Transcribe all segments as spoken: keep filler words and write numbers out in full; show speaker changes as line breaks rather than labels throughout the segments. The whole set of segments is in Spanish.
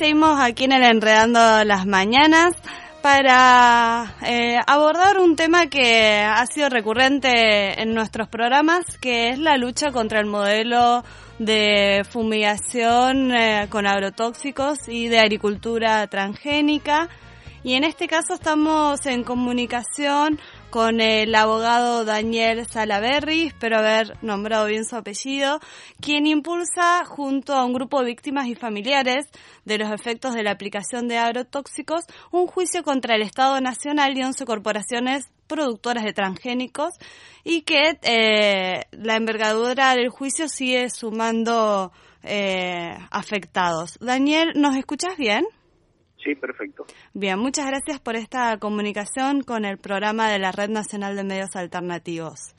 seguimos aquí en el Enredando las Mañanas para eh, abordar un tema que ha sido recurrente en nuestros programas, que es la lucha contra el modelo de fumigación eh, con agrotóxicos y de agricultura transgénica. Y en este caso estamos en comunicación con el abogado Daniel Salaberry, espero haber nombrado bien su apellido, quien impulsa junto a un grupo de víctimas y familiares de los efectos de la aplicación de agrotóxicos un juicio contra el Estado Nacional y once corporaciones productoras de transgénicos, y que eh, la envergadura del juicio sigue sumando eh, afectados. Daniel, ¿nos escuchas bien?
Sí, perfecto.
Bien, muchas gracias por esta comunicación con el programa de la Red Nacional de Medios Alternativos.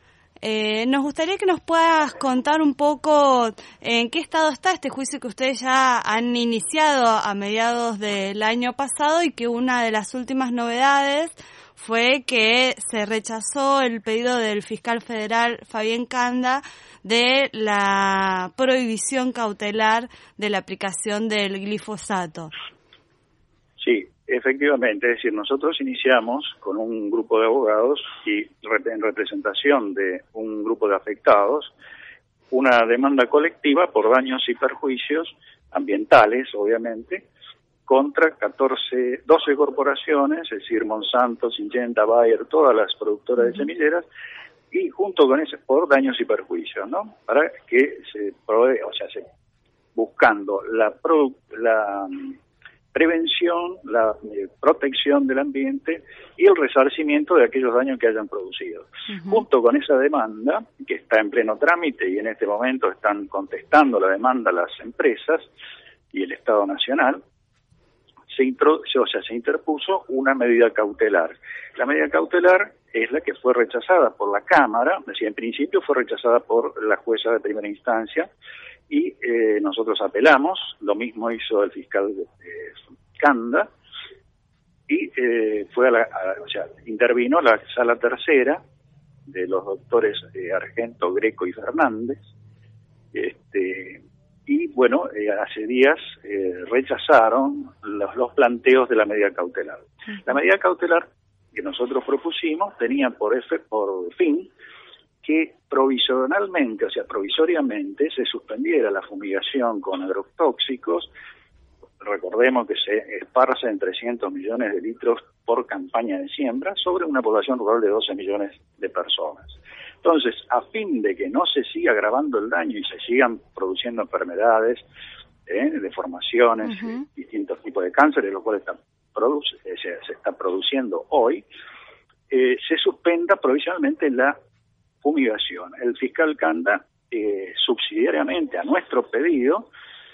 Eh, nos gustaría que nos puedas contar un poco en qué estado está este juicio que ustedes ya han iniciado a mediados del año pasado, y que una de las últimas novedades fue que se rechazó el pedido del fiscal federal Fabián Canda de la prohibición cautelar de la aplicación del glifosato.
Sí, efectivamente, es decir, nosotros iniciamos con un grupo de abogados y en representación de un grupo de afectados una demanda colectiva por daños y perjuicios ambientales, obviamente, contra catorce, doce corporaciones, es decir, Monsanto, Syngenta, Bayer, todas las productoras de semilleras, y junto con ese por daños y perjuicios, ¿no? Para que se provee, o sea, se, buscando la produ, la prevención, la eh, protección del ambiente y el resarcimiento de aquellos daños que hayan producido. Uh-huh. Junto con esa demanda, que está en pleno trámite y en este momento están contestando la demanda las empresas y el Estado Nacional, se, intro, o sea, se interpuso una medida cautelar. La medida cautelar es la que fue rechazada por la Cámara, es decir, en principio fue rechazada por la jueza de primera instancia, y eh, nosotros apelamos, lo mismo hizo el fiscal eh, Canda, y eh, fue a la, a, o sea, intervino la sala tercera de los doctores eh, Argento, Greco y Fernández, este, y bueno, eh, hace días eh, rechazaron los, los planteos de la medida cautelar. La medida cautelar que nosotros propusimos tenía por, efe, por fin que provisionalmente, o sea, provisoriamente, se suspendiera la fumigación con agrotóxicos. Recordemos que se esparcen trescientos millones de litros por campaña de siembra sobre una población rural de doce millones de personas. Entonces, a fin de que no se siga agravando el daño y se sigan produciendo enfermedades, eh, deformaciones, uh-huh. eh, distintos tipos de cánceres, lo cual está produce, eh, se, se está produciendo hoy, eh, se suspenda provisionalmente la fumigación. El fiscal Canda, eh, subsidiariamente a nuestro pedido,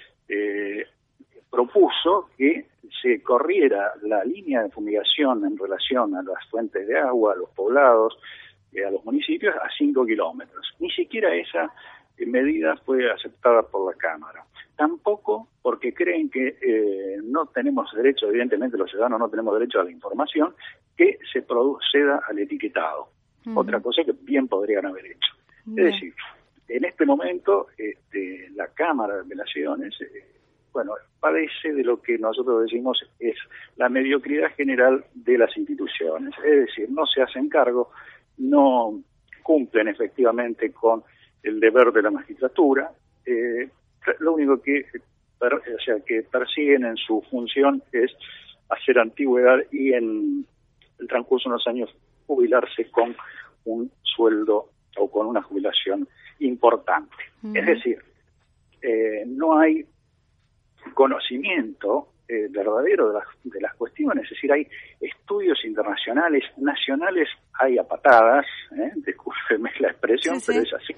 eh, propuso que se corriera la línea de fumigación en relación a las fuentes de agua, a los poblados, eh, a los municipios, a cinco kilómetros. Ni siquiera esa eh, medida fue aceptada por la Cámara. Tampoco porque creen que eh, no tenemos derecho, evidentemente los ciudadanos no tenemos derecho a la información, que se proceda al etiquetado. Uh-huh. Otra cosa que bien podrían haber hecho. Uh-huh. Es decir, en este momento este, la Cámara de Apelaciones, eh, bueno, padece de lo que nosotros decimos es la mediocridad general de las instituciones. Es decir, no se hacen cargo, no cumplen efectivamente con el deber de la magistratura, eh, lo único que, per, o sea, que persiguen en su función es hacer antigüedad y en el transcurso de unos años jubilarse con un sueldo o con una jubilación importante. Uh-huh. Es decir, eh, no hay conocimiento eh, verdadero de las, de las cuestiones, es decir, hay estudios internacionales, nacionales hay a patadas, ¿eh? Discúlpeme la expresión, sí, pero sí. Es así,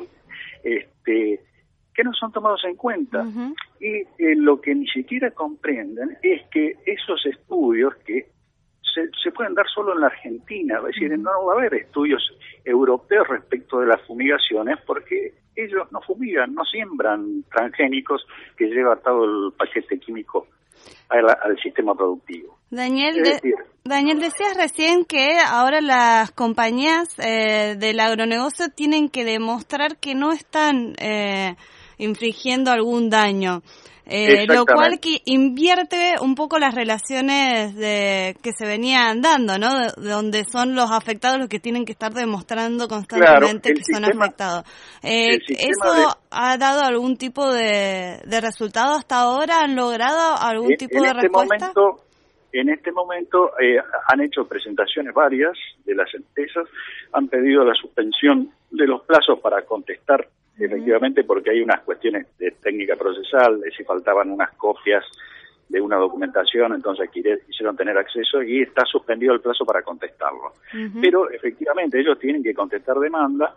este, que no son tomados en cuenta. Uh-huh. Y eh, lo que ni siquiera comprenden es que esos estudios que Se, se pueden dar solo en la Argentina, es decir, no va a haber estudios europeos respecto de las fumigaciones porque ellos no fumigan, no siembran transgénicos que lleva todo el paquete químico al, al sistema productivo.
Daniel, de, decir, Daniel, decías recién que ahora las compañías eh, del agronegocio tienen que demostrar que no están eh, infringiendo algún daño. eh, lo cual que invierte un poco las relaciones de que se venían dando, ¿no? De, de donde son los afectados los que tienen que estar demostrando constantemente claro, que sistema, son afectados. Eh, ¿Eso de... ha dado algún tipo de, de resultado hasta ahora? ¿Han logrado algún
en,
tipo
en
de
este
respuesta?
Momento, en este momento eh, han hecho presentaciones varias de las empresas, han pedido la suspensión de los plazos para contestar, uh-huh. efectivamente, porque hay unas cuestiones de técnica procesal, de si faltaban unas copias de una documentación, entonces quisieron tener acceso y está suspendido el plazo para contestarlo. Uh-huh. Pero efectivamente ellos tienen que contestar demanda,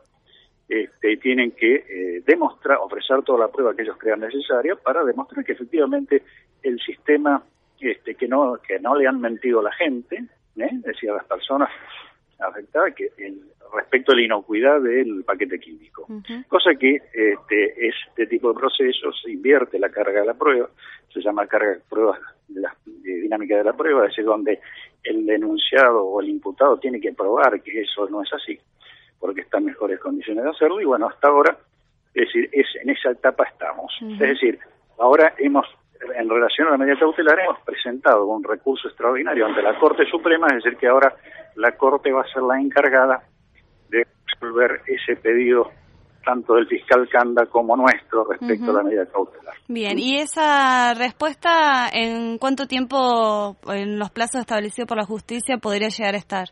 este, tienen que eh, demostrar, ofrecer toda la prueba que ellos crean necesaria para demostrar que efectivamente el sistema Este, que no que no le han mentido a la gente, ¿eh? decía las personas afectadas, que el, respecto a la inocuidad del paquete químico. Uh-huh. Cosa que este, este tipo de procesos invierte la carga de la prueba, se llama carga de prueba de la de dinámica de la prueba, es decir, donde el denunciado o el imputado tiene que probar que eso no es así, porque está en mejores condiciones de hacerlo, y bueno, hasta ahora, es decir, es, en esa etapa estamos. Uh-huh. Es decir, ahora hemos en relación a la medida cautelar, hemos presentado un recurso extraordinario ante la Corte Suprema, es decir, que ahora la Corte va a ser la encargada de resolver ese pedido tanto del fiscal Canda como nuestro respecto uh-huh. a la medida cautelar.
Bien, ¿y esa respuesta en cuánto tiempo, en los plazos establecidos por la justicia, podría llegar a estar?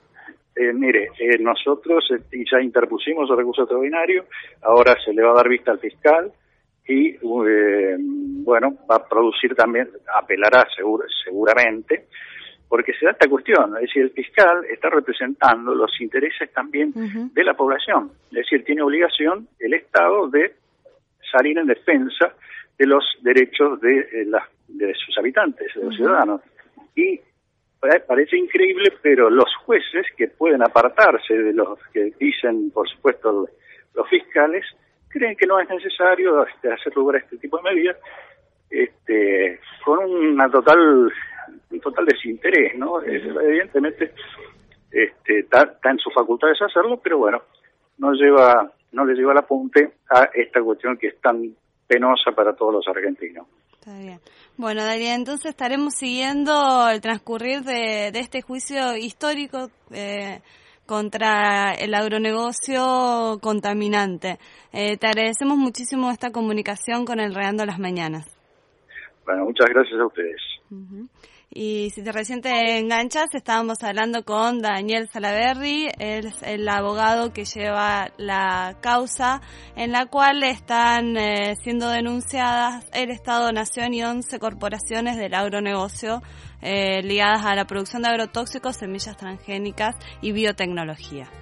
Eh, mire, eh, nosotros eh, ya interpusimos el recurso extraordinario, ahora se le va a dar vista al fiscal, y eh, bueno, va a producir también, apelará seguro, seguramente, porque se da esta cuestión, es decir, el fiscal está representando los intereses también uh-huh. de la población, es decir, tiene obligación el Estado de salir en defensa de los derechos de, eh, la, de sus habitantes, de los uh-huh. ciudadanos, y parece increíble, pero los jueces que pueden apartarse de los que dicen, por supuesto, los fiscales, creen que no es necesario este, hacer lugar a este tipo de medidas, este, con una total, un total desinterés, ¿no? Es, evidentemente, este, está, está en sus facultades hacerlo, pero bueno, no lleva, no le lleva el apunte a esta cuestión que es tan penosa para todos los argentinos.
Está bien. Bueno, Daría, entonces estaremos siguiendo el transcurrir de, de este juicio histórico eh, contra el agronegocio contaminante. Eh, te agradecemos muchísimo esta comunicación con el Regando las Mañanas.
Bueno, muchas gracias a ustedes.
Uh-huh. Y si te recién te enganchas, estábamos hablando con Daniel Salaverry, él es el abogado que lleva la causa en la cual están eh, siendo denunciadas el Estado-Nación y once corporaciones del agronegocio eh, ligadas a la producción de agrotóxicos, semillas transgénicas y biotecnología.